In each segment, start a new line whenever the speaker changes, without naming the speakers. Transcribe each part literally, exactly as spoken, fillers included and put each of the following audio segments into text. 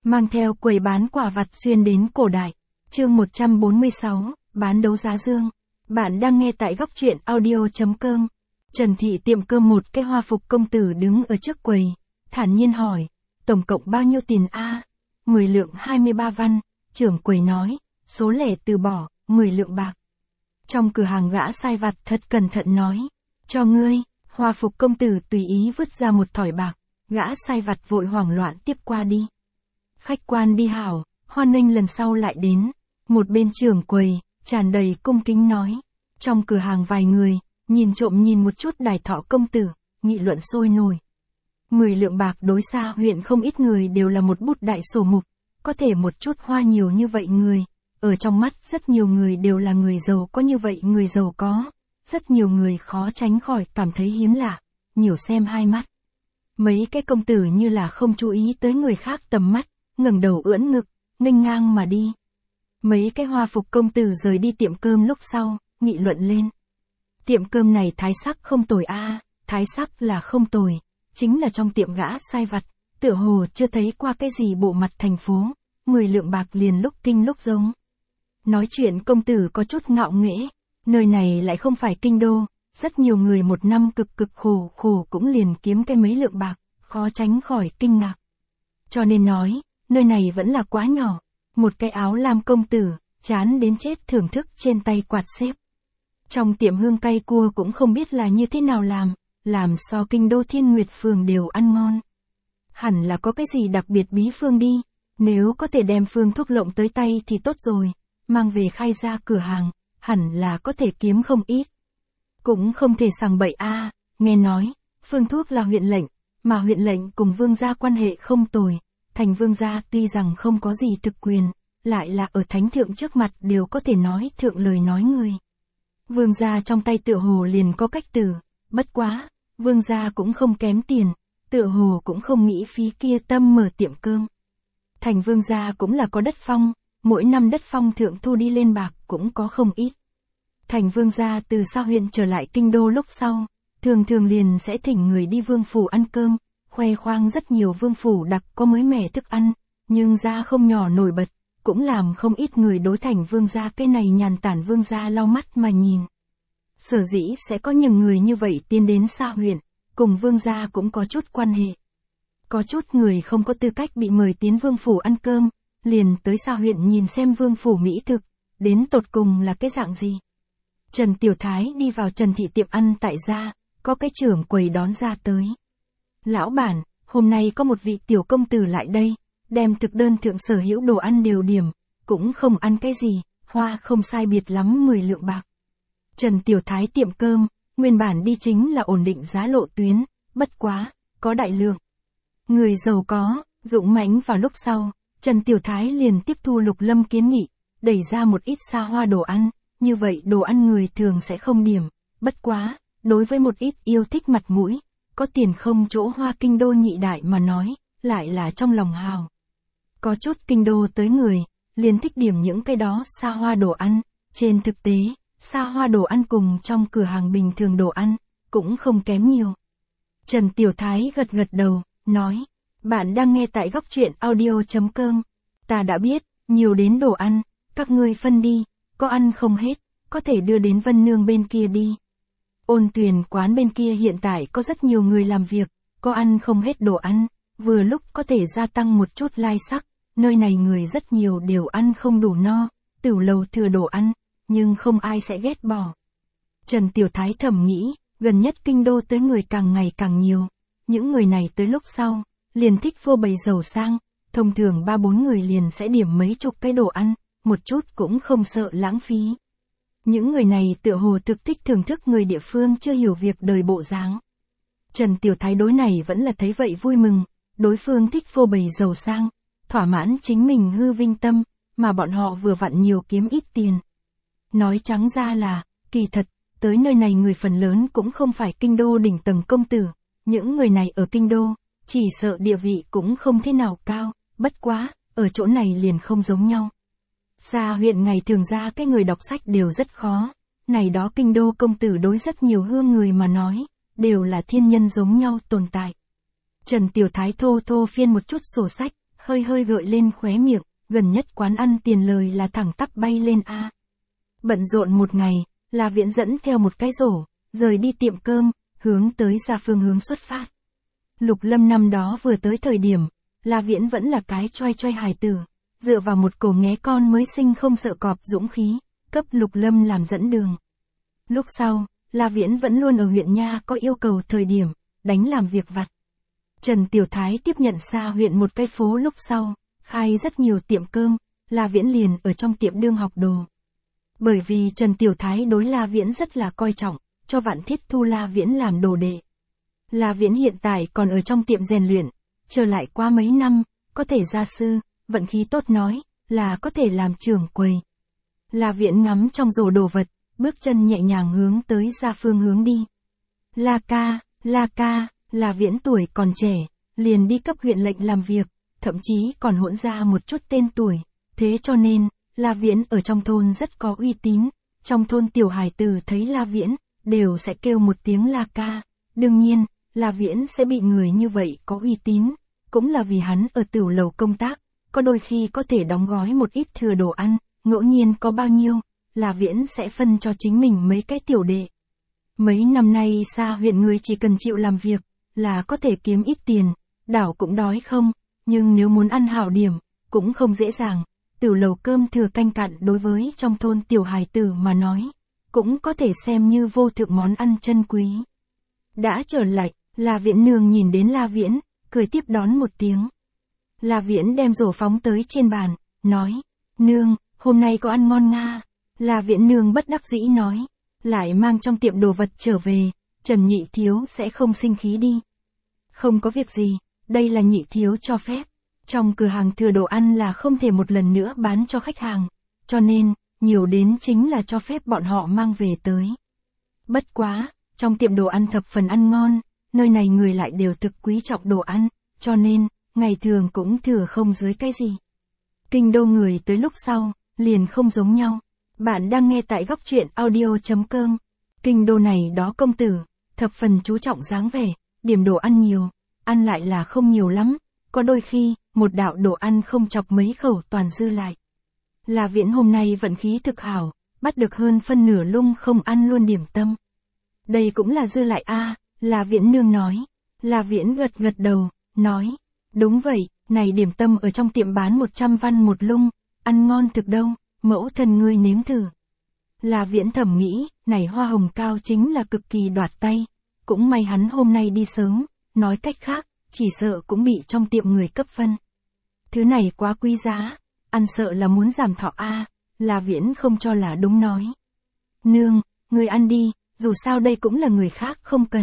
mang theo quầy bán quả vặt xuyên đến cổ đại. Chương một trăm bốn mươi sáu, bán đấu giá dương. Bạn đang nghe tại góc truyện audio chấm com. Trần Thị tiệm cơm một cái hoa phục công tử đứng ở trước quầy, thản nhiên hỏi, tổng cộng bao nhiêu tiền a? mười lượng hai mươi ba văn, trưởng quầy nói, số lẻ từ bỏ, mười lượng bạc. Trong cửa hàng gã sai vặt thật cẩn thận nói, cho ngươi, hoa phục công tử tùy ý vứt ra một thỏi bạc, gã sai vặt vội hoảng loạn tiếp qua đi. Khách quan đi hảo, hoan nghênh lần sau lại đến. Một bên trưởng quầy, tràn đầy cung kính nói. Trong cửa hàng vài người, nhìn trộm nhìn một chút đài thọ công tử, nghị luận sôi nổi. Mười lượng bạc đối xa huyện không ít người đều là một bút đại sổ mục, có thể một chút hoa nhiều như vậy người. Ở trong mắt rất nhiều người đều là người giàu có như vậy người giàu có. Rất nhiều người khó tránh khỏi cảm thấy hiếm lạ, nhiều xem hai mắt. Mấy cái công tử như là không chú ý tới người khác tầm mắt, ngẩng đầu ưỡn ngực, nghênh ngang mà đi. Mấy cái hoa phục công tử rời đi tiệm cơm lúc sau, nghị luận lên. Tiệm cơm này thái sắc không tồi a, thái sắc là không tồi, chính là trong tiệm gã sai vặt, tựa hồ chưa thấy qua cái gì bộ mặt thành phố, mười lượng bạc liền lúc kinh lúc giống. Nói chuyện công tử có chút ngạo nghễ, nơi này lại không phải kinh đô, rất nhiều người một năm cực cực khổ khổ cũng liền kiếm cái mấy lượng bạc, khó tránh khỏi kinh ngạc. Cho nên nói, nơi này vẫn là quá nhỏ. Một cái áo lam công tử, chán đến chết thưởng thức trên tay quạt xếp. Trong tiệm hương cay cua cũng không biết là như thế nào làm, làm so kinh đô Thiên Nguyệt Phường đều ăn ngon. Hẳn là có cái gì đặc biệt bí phương đi, nếu có thể đem phương thuốc lộng tới tay thì tốt rồi, mang về khai ra cửa hàng, hẳn là có thể kiếm không ít. Cũng không thể sằng bậy a, nghe nói, phương thuốc là huyện lệnh, mà huyện lệnh cùng vương gia quan hệ không tồi. Thành vương gia tuy rằng không có gì thực quyền, lại là ở thánh thượng trước mặt đều có thể nói thượng lời nói người. Vương gia trong tay tựa hồ liền có cách từ, bất quá, vương gia cũng không kém tiền, tựa hồ cũng không nghĩ phí kia tâm mở tiệm cơm. Thành vương gia cũng là có đất phong, mỗi năm đất phong thượng thu đi lên bạc cũng có không ít. Thành vương gia từ xa huyện trở lại kinh đô lúc sau, thường thường liền sẽ thỉnh người đi vương phủ ăn cơm. Khoe khoang rất nhiều vương phủ đặc có mới mẻ thức ăn, nhưng gia không nhỏ nổi bật, cũng làm không ít người đối thành vương gia cái này nhàn tản vương gia lau mắt mà nhìn. Sở dĩ sẽ có nhiều người như vậy tiến đến xa huyện, cùng vương gia cũng có chút quan hệ. Có chút người không có tư cách bị mời tiến vương phủ ăn cơm, liền tới xa huyện nhìn xem vương phủ mỹ thực, đến tột cùng là cái dạng gì. Trần Tiểu Thái đi vào Trần Thị tiệm ăn tại gia, có cái trưởng quầy đón ra tới. Lão bản, hôm nay có một vị tiểu công tử lại đây, đem thực đơn thượng sở hữu đồ ăn đều điểm, cũng không ăn cái gì, hoa không sai biệt lắm mười lượng bạc. Trần Tiểu Thái tiệm cơm, nguyên bản đi chính là ổn định giá lộ tuyến, bất quá, có đại lượng. Người giàu có, dũng mãnh vào lúc sau, Trần Tiểu Thái liền tiếp thu Lục Lâm kiến nghị, đẩy ra một ít xa hoa đồ ăn, như vậy đồ ăn người thường sẽ không điểm, bất quá, đối với một ít yêu thích mặt mũi. Có tiền không chỗ hoa kinh đô nhị đại mà nói, lại là trong lòng hào. Có chút kinh đô tới người, liền thích điểm những cái đó xa hoa đồ ăn, trên thực tế, xa hoa đồ ăn cùng trong cửa hàng bình thường đồ ăn, cũng không kém nhiều. Trần Tiểu Thái gật gật đầu, nói, bạn đang nghe tại góc truyện audio chấm com, ta đã biết, nhiều đến đồ ăn, các ngươi phân đi, có ăn không hết, có thể đưa đến Vân Nương bên kia đi. Ôn Tuyền quán bên kia hiện tại có rất nhiều người làm việc, có ăn không hết đồ ăn, vừa lúc có thể gia tăng một chút lai sắc, nơi này người rất nhiều đều ăn không đủ no, tửu lầu thừa đồ ăn, nhưng không ai sẽ ghét bỏ. Trần Tiểu Thái thầm nghĩ, gần nhất kinh đô tới người càng ngày càng nhiều, những người này tới lúc sau, liền thích phô bày giàu sang, thông thường ba bốn người liền sẽ điểm mấy chục cái đồ ăn, một chút cũng không sợ lãng phí. Những người này tựa hồ thực thích thưởng thức người địa phương chưa hiểu việc đời bộ dáng. Trần Tiểu Thái đối này vẫn là thấy vậy vui mừng, đối phương thích phô bày giàu sang, thỏa mãn chính mình hư vinh tâm, mà bọn họ vừa vặn nhiều kiếm ít tiền. Nói trắng ra là, kỳ thật, tới nơi này người phần lớn cũng không phải kinh đô đỉnh tầng công tử, những người này ở kinh đô, chỉ sợ địa vị cũng không thế nào cao, bất quá, ở chỗ này liền không giống nhau. Xa huyện ngày thường ra cái người đọc sách đều rất khó, này đó kinh đô công tử đối rất nhiều hương người mà nói, đều là thiên nhân giống nhau tồn tại. Trần Tiểu Thái thô thô phiên một chút sổ sách, hơi hơi gợi lên khóe miệng, gần nhất quán ăn tiền lời là thẳng tắp bay lên a. Bận rộn một ngày, La Viễn dẫn theo một cái rổ, rời đi tiệm cơm, hướng tới ra phương hướng xuất phát. Lục Lâm năm đó vừa tới thời điểm, La Viễn vẫn là cái choai choai hài tử, dựa vào một cổ nghé con mới sinh không sợ cọp dũng khí, cấp Lục Lâm làm dẫn đường. Lúc sau, La Viễn vẫn luôn ở huyện nha có yêu cầu thời điểm, đánh làm việc vặt. Trần Tiểu Thái tiếp nhận xa huyện một cái phố lúc sau, khai rất nhiều tiệm cơm, La Viễn liền ở trong tiệm đương học đồ. Bởi vì Trần Tiểu Thái đối La Viễn rất là coi trọng, cho Vạn Thiết thu La Viễn làm đồ đệ. La Viễn hiện tại còn ở trong tiệm rèn luyện, trở lại qua mấy năm, có thể gia sư, vận khí tốt nói, là có thể làm trưởng quầy. La Viễn ngắm trong rổ đồ vật, bước chân nhẹ nhàng hướng tới ra phương hướng đi. La ca, La ca, La Viễn tuổi còn trẻ, liền đi cấp huyện lệnh làm việc, thậm chí còn hỗn ra một chút tên tuổi, thế cho nên, La Viễn ở trong thôn rất có uy tín, trong thôn tiểu hài tử thấy La Viễn, đều sẽ kêu một tiếng La ca, đương nhiên, La Viễn sẽ bị người như vậy có uy tín, cũng là vì hắn ở tửu lầu công tác, có đôi khi có thể đóng gói một ít thừa đồ ăn, ngẫu nhiên có bao nhiêu, La Viễn sẽ phân cho chính mình mấy cái tiểu đệ. Mấy năm nay xa huyện người chỉ cần chịu làm việc, là có thể kiếm ít tiền, đảo cũng đói không, nhưng nếu muốn ăn hảo điểm, cũng không dễ dàng. Tửu lầu cơm thừa canh cặn đối với trong thôn tiểu hài tử mà nói, cũng có thể xem như vô thượng món ăn chân quý. Đã trở lại, La Viễn nương nhìn đến La Viễn, cười tiếp đón một tiếng. La Viễn đem rổ phóng tới trên bàn, nói, nương, hôm nay có ăn ngon nga. La Viễn nương bất đắc dĩ nói, lại mang trong tiệm đồ vật trở về, Trần nhị thiếu sẽ không sinh khí đi. Không có việc gì, đây là nhị thiếu cho phép. Trong cửa hàng thừa đồ ăn là không thể một lần nữa bán cho khách hàng, cho nên, nhiều đến chính là cho phép bọn họ mang về tới. Bất quá, trong tiệm đồ ăn thập phần ăn ngon, nơi này người lại đều thực quý trọng đồ ăn, cho nên, ngày thường cũng thừa không dưới cái gì. Kinh đô người tới lúc sau, liền không giống nhau. Bạn đang nghe tại góc truyện audio chấm com. Kinh đô này đó công tử, thập phần chú trọng dáng vẻ, điểm đồ ăn nhiều, ăn lại là không nhiều lắm, có đôi khi, một đạo đồ ăn không chọc mấy khẩu toàn dư lại. La Viễn hôm nay vận khí thực hảo, bắt được hơn phân nửa lung không ăn luôn điểm tâm. Đây cũng là dư lại a, à, La Viễn nương nói. La Viễn gật gật đầu, nói, đúng vậy, này điểm tâm ở trong tiệm bán một trăm văn một lung, ăn ngon thực đâu, mẫu thân ngươi nếm thử. La Viễn thầm nghĩ, này hoa hồng cao chính là cực kỳ đoạt tay, cũng may hắn hôm nay đi sớm, nói cách khác, chỉ sợ cũng bị trong tiệm người cấp phân. Thứ này quá quý giá, ăn sợ là muốn giảm thọ a, à, La Viễn không cho là đúng nói. Nương, người ăn đi, dù sao đây cũng là người khác không cần.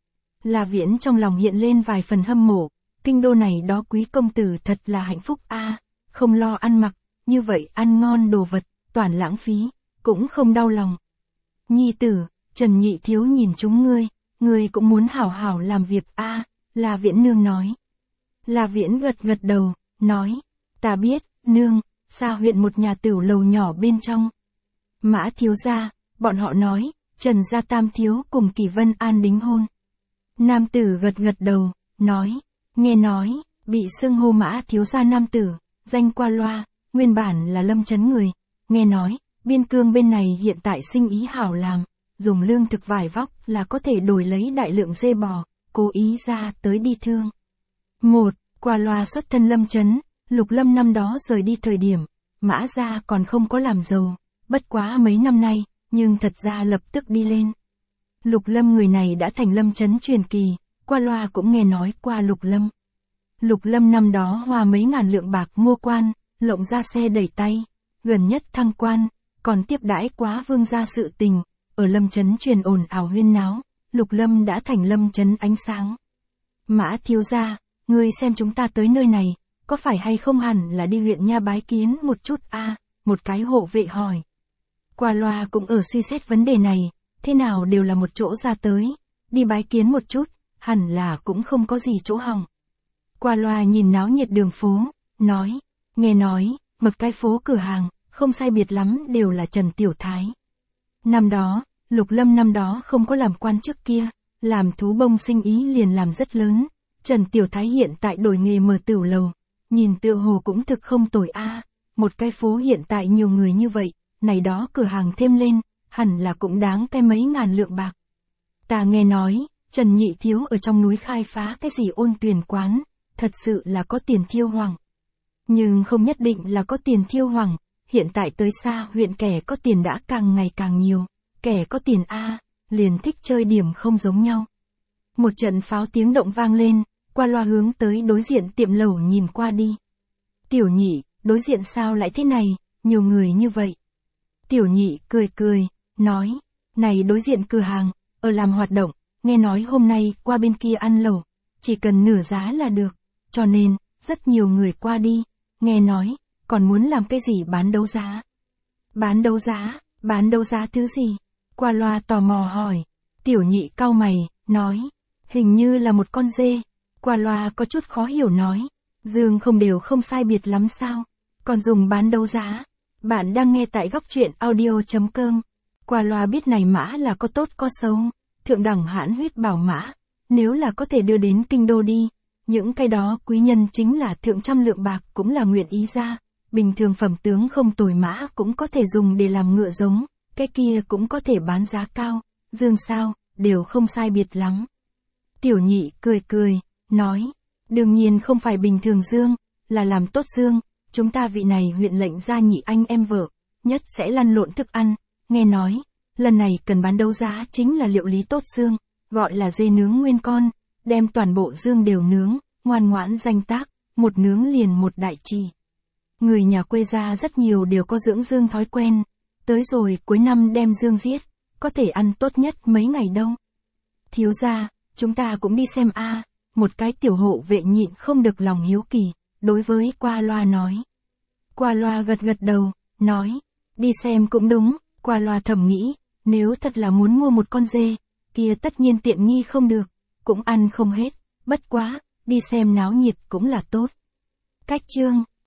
La Viễn trong lòng hiện lên vài phần hâm mộ, kinh đô này đó quý công tử thật là hạnh phúc a, à, không lo ăn mặc, như vậy ăn ngon đồ vật, toàn lãng phí, cũng không đau lòng. Nhi tử, Trần nhị thiếu nhìn chúng ngươi, ngươi cũng muốn hảo hảo làm việc a, à, La Viễn nương nói. La Viễn gật gật đầu, nói, ta biết, nương, xa huyện một nhà tửu lầu nhỏ bên trong. Mã thiếu gia, bọn họ nói, Trần gia tam thiếu cùng Kỳ Vân An đính hôn. Nam tử gật gật đầu, nói, nghe nói, bị xưng hô Mã thiếu gia nam tử, danh qua loa, nguyên bản là Lâm Chấn người, nghe nói, biên cương bên này hiện tại sinh ý hảo làm, dùng lương thực vải vóc là có thể đổi lấy đại lượng dê bò, cố ý ra tới đi thương. Một, qua loa xuất thân Lâm Chấn, Lục Lâm năm đó rời đi thời điểm, Mã gia còn không có làm giàu, bất quá mấy năm nay, nhưng thật ra lập tức đi lên. Lục Lâm người này đã thành Lâm Chấn truyền kỳ, qua loa cũng nghe nói qua Lục Lâm. Lục Lâm năm đó hoa mấy ngàn lượng bạc mua quan, lộng ra xe đẩy tay, gần nhất thăng quan, còn tiếp đãi quá vương gia sự tình, ở Lâm Chấn truyền ồn ào huyên náo, Lục Lâm đã thành Lâm Chấn ánh sáng. Mã thiếu gia, ngươi xem chúng ta tới nơi này, có phải hay không hẳn là đi huyện nha bái kiến một chút a, à, một cái hộ vệ hỏi. Qua loa cũng ở suy xét vấn đề này, thế nào đều là một chỗ ra tới, đi bái kiến một chút, hẳn là cũng không có gì chỗ hỏng. Qua loa nhìn náo nhiệt đường phố, nói, nghe nói, một cái phố cửa hàng, không sai biệt lắm đều là Trần Tiểu Thái. Năm đó, Lục Lâm năm đó không có làm quan trước kia, làm thú bông sinh ý liền làm rất lớn, Trần Tiểu Thái hiện tại đổi nghề mở tửu lầu, nhìn tựa hồ cũng thực không tồi a. Một cái phố hiện tại nhiều người như vậy, này đó cửa hàng thêm lên, hẳn là cũng đáng cái mấy ngàn lượng bạc. Ta nghe nói, Trần Nhị Thiếu ở trong núi khai phá cái gì Ôn Tuyền quán, thật sự là có tiền thiêu hoàng. Nhưng không nhất định là có tiền thiêu hoàng, hiện tại tới xa huyện kẻ có tiền đã càng ngày càng nhiều, kẻ có tiền a, liền thích chơi điểm không giống nhau. Một trận pháo tiếng động vang lên, qua loa hướng tới đối diện tiệm lẩu nhìn qua đi. Tiểu Nhị, đối diện sao lại thế này, nhiều người như vậy. Tiểu Nhị cười cười, nói, này đối diện cửa hàng, ở làm hoạt động, nghe nói hôm nay qua bên kia ăn lẩu, chỉ cần nửa giá là được, cho nên, rất nhiều người qua đi, nghe nói, còn muốn làm cái gì bán đấu giá. Bán đấu giá, bán đấu giá thứ gì? Qua loa tò mò hỏi. Tiểu Nhị cau mày, nói, hình như là một con dê. Qua loa có chút khó hiểu nói, dương không đều không sai biệt lắm sao, còn dùng bán đấu giá. Bạn đang nghe tại góc truyện audio chấm com. Qua loa biết này mã là có tốt có xấu, thượng đẳng hãn huyết bảo mã, nếu là có thể đưa đến kinh đô đi, những cái đó quý nhân chính là thượng trăm lượng bạc cũng là nguyện ý ra, bình thường phẩm tướng không tồi mã cũng có thể dùng để làm ngựa giống, cái kia cũng có thể bán giá cao, dương sao, đều không sai biệt lắm. Tiểu Nhị cười cười, nói, đương nhiên không phải bình thường dương, là làm tốt dương, chúng ta vị này huyện lệnh gia nhị anh em vợ, nhất sẽ lăn lộn thức ăn, nghe nói, lần này cần bán đấu giá chính là liệu lý tốt dương, gọi là dê nướng nguyên con, đem toàn bộ dương đều nướng, ngoan ngoãn danh tác, một nướng liền một đại trì. Người nhà quê gia rất nhiều đều có dưỡng dương thói quen, tới rồi cuối năm đem dương giết, có thể ăn tốt nhất mấy ngày đâu. Thiếu gia, chúng ta cũng đi xem a. Một cái tiểu hộ vệ nhịn không được lòng hiếu kỳ, đối với qua loa nói. Qua loa gật gật đầu, nói, đi xem cũng đúng, qua loa thầm nghĩ, nếu thật là muốn mua một con dê, kia tất nhiên tiện nghi không được, cũng ăn không hết, bất quá, đi xem náo nhiệt cũng là tốt. Cách chương